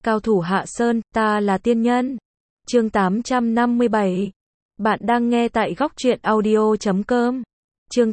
Cao thủ hạ sơn, ta là tiên nhân. Chương 857. Bạn đang nghe tại góc truyện audio.com. Chương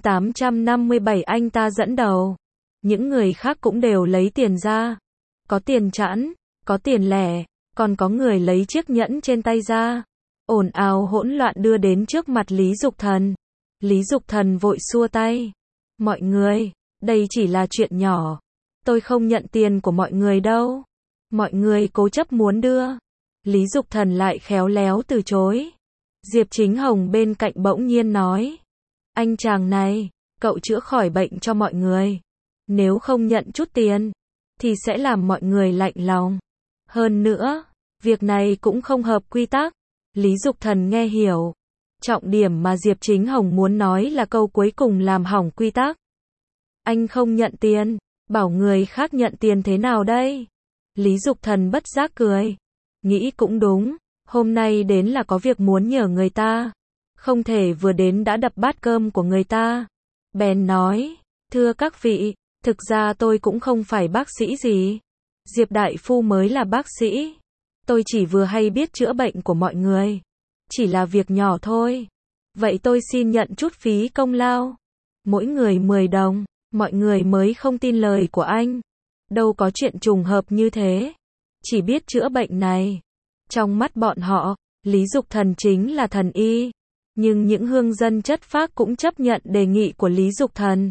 857 anh ta dẫn đầu. Những người khác cũng đều lấy tiền ra. Có tiền chẵn, có tiền lẻ, còn có người lấy chiếc nhẫn trên tay ra. Ồn ào hỗn loạn đưa đến trước mặt Lý Dục Thần. Lý Dục Thần vội xua tay. Mọi người, đây chỉ là chuyện nhỏ. Tôi không nhận tiền của mọi người đâu. Mọi người cố chấp muốn đưa. Lý Dục Thần lại khéo léo từ chối. Diệp Chính Hồng bên cạnh bỗng nhiên nói. Anh chàng này, cậu chữa khỏi bệnh cho mọi người. Nếu không nhận chút tiền, thì sẽ làm mọi người lạnh lòng. Hơn nữa, việc này cũng không hợp quy tắc. Lý Dục Thần nghe hiểu. Trọng điểm mà Diệp Chính Hồng muốn nói là câu cuối cùng làm hỏng quy tắc. Anh không nhận tiền, bảo người khác nhận tiền thế nào đây? Lý Dục Thần bất giác cười. Nghĩ cũng đúng, hôm nay đến là có việc muốn nhờ người ta. Không thể vừa đến đã đập bát cơm của người ta. Bèn nói, thưa các vị, thực ra tôi cũng không phải bác sĩ gì. Diệp Đại Phu mới là bác sĩ. Tôi chỉ vừa hay biết chữa bệnh của mọi người. Chỉ là việc nhỏ thôi. Vậy tôi xin nhận chút phí công lao. Mỗi người 10 đồng, mọi người mới không tin lời của anh. Đâu có chuyện trùng hợp như thế. Chỉ biết chữa bệnh này. Trong mắt bọn họ, Lý Dục Thần chính là thần y. Nhưng những hương dân chất phác cũng chấp nhận đề nghị của Lý Dục Thần.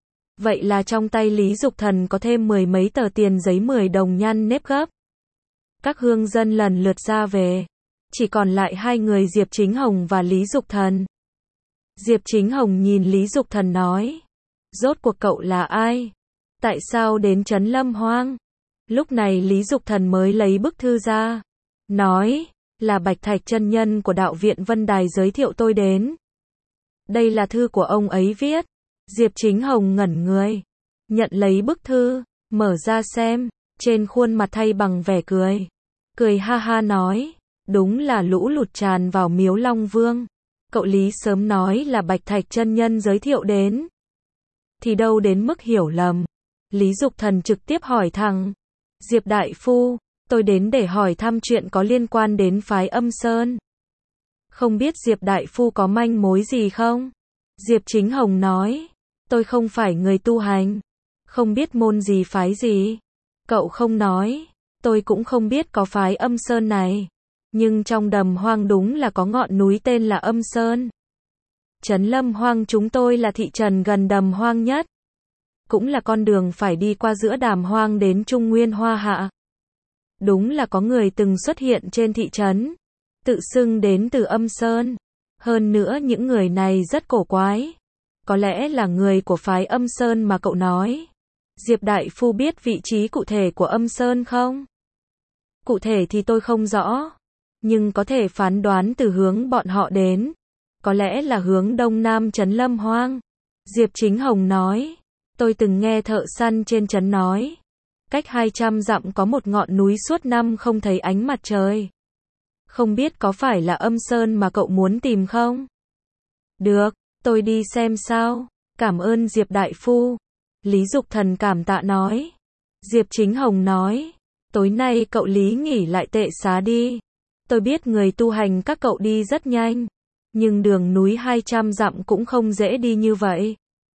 Vậy là trong tay Lý Dục Thần có thêm 10 mấy tờ tiền giấy 10 đồng nhăn nếp gấp. Các hương dân lần lượt ra về. Chỉ còn lại hai người Diệp Chính Hồng và Lý Dục Thần. Diệp Chính Hồng nhìn Lý Dục Thần nói. Rốt cuộc cậu là ai? Tại sao đến Trấn Lâm Hoang? Lúc này Lý Dục Thần mới lấy bức thư ra. Nói, là Bạch Thạch chân nhân của đạo viện Vân Đài giới thiệu tôi đến. Đây là thư của ông ấy viết. Diệp Chính Hồng ngẩn người. Nhận lấy bức thư, mở ra xem. Trên khuôn mặt thay bằng vẻ cười. Cười ha ha nói. Đúng là lũ lụt tràn vào miếu Long Vương. Cậu Lý sớm nói là Bạch Thạch chân nhân giới thiệu đến. Thì đâu đến mức hiểu lầm. Lý Dục Thần trực tiếp hỏi thẳng. Diệp Đại Phu, tôi đến để hỏi thăm chuyện có liên quan đến phái Âm Sơn. Không biết Diệp Đại Phu có manh mối gì không? Diệp Chính Hồng nói. Tôi không phải người tu hành. Không biết môn gì phái gì. Cậu không nói. Tôi cũng không biết có phái Âm Sơn này. Nhưng trong Đầm Hoang đúng là có ngọn núi tên là Âm Sơn. Trấn Lâm Hoang chúng tôi là thị trấn gần Đầm Hoang nhất. Cũng là con đường phải đi qua giữa Đàm Hoang đến Trung Nguyên Hoa Hạ. Đúng là có người từng xuất hiện trên thị trấn. Tự xưng đến từ Âm Sơn. Hơn nữa những người này rất cổ quái. Có lẽ là người của phái Âm Sơn mà cậu nói. Diệp Đại Phu biết vị trí cụ thể của Âm Sơn không? Cụ thể thì tôi không rõ. Nhưng có thể phán đoán từ hướng bọn họ đến. Có lẽ là hướng đông nam Trấn Lâm Hoang. Diệp Chính Hồng nói. Tôi từng nghe thợ săn trên trấn nói. Cách 200 dặm có một ngọn núi suốt năm không thấy ánh mặt trời. Không biết có phải là Âm Sơn mà cậu muốn tìm không? Được, tôi đi xem sao. Cảm ơn Diệp Đại Phu. Lý Dục Thần cảm tạ nói. Diệp Chính Hồng nói. Tối nay cậu Lý nghỉ lại tệ xá đi. Tôi biết người tu hành các cậu đi rất nhanh. Nhưng đường núi 200 dặm cũng không dễ đi như vậy.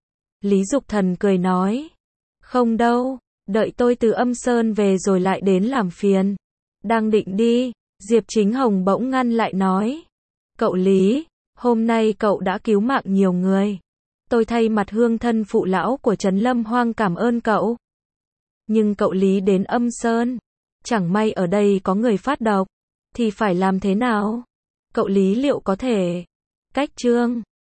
Lý Dục Thần cười nói. Không đâu, đợi tôi từ Âm Sơn về rồi lại đến làm phiền. Đang định đi, Diệp Chính Hồng bỗng ngăn lại nói. Cậu Lý, hôm nay cậu đã cứu mạng nhiều người. Tôi thay mặt hương thân phụ lão của Trấn Lâm Hoang cảm ơn cậu. Nhưng cậu Lý đến Âm Sơn. Chẳng may ở đây có người phát độc. Thì phải làm thế nào? Cậu Lý liệu có thể cách chương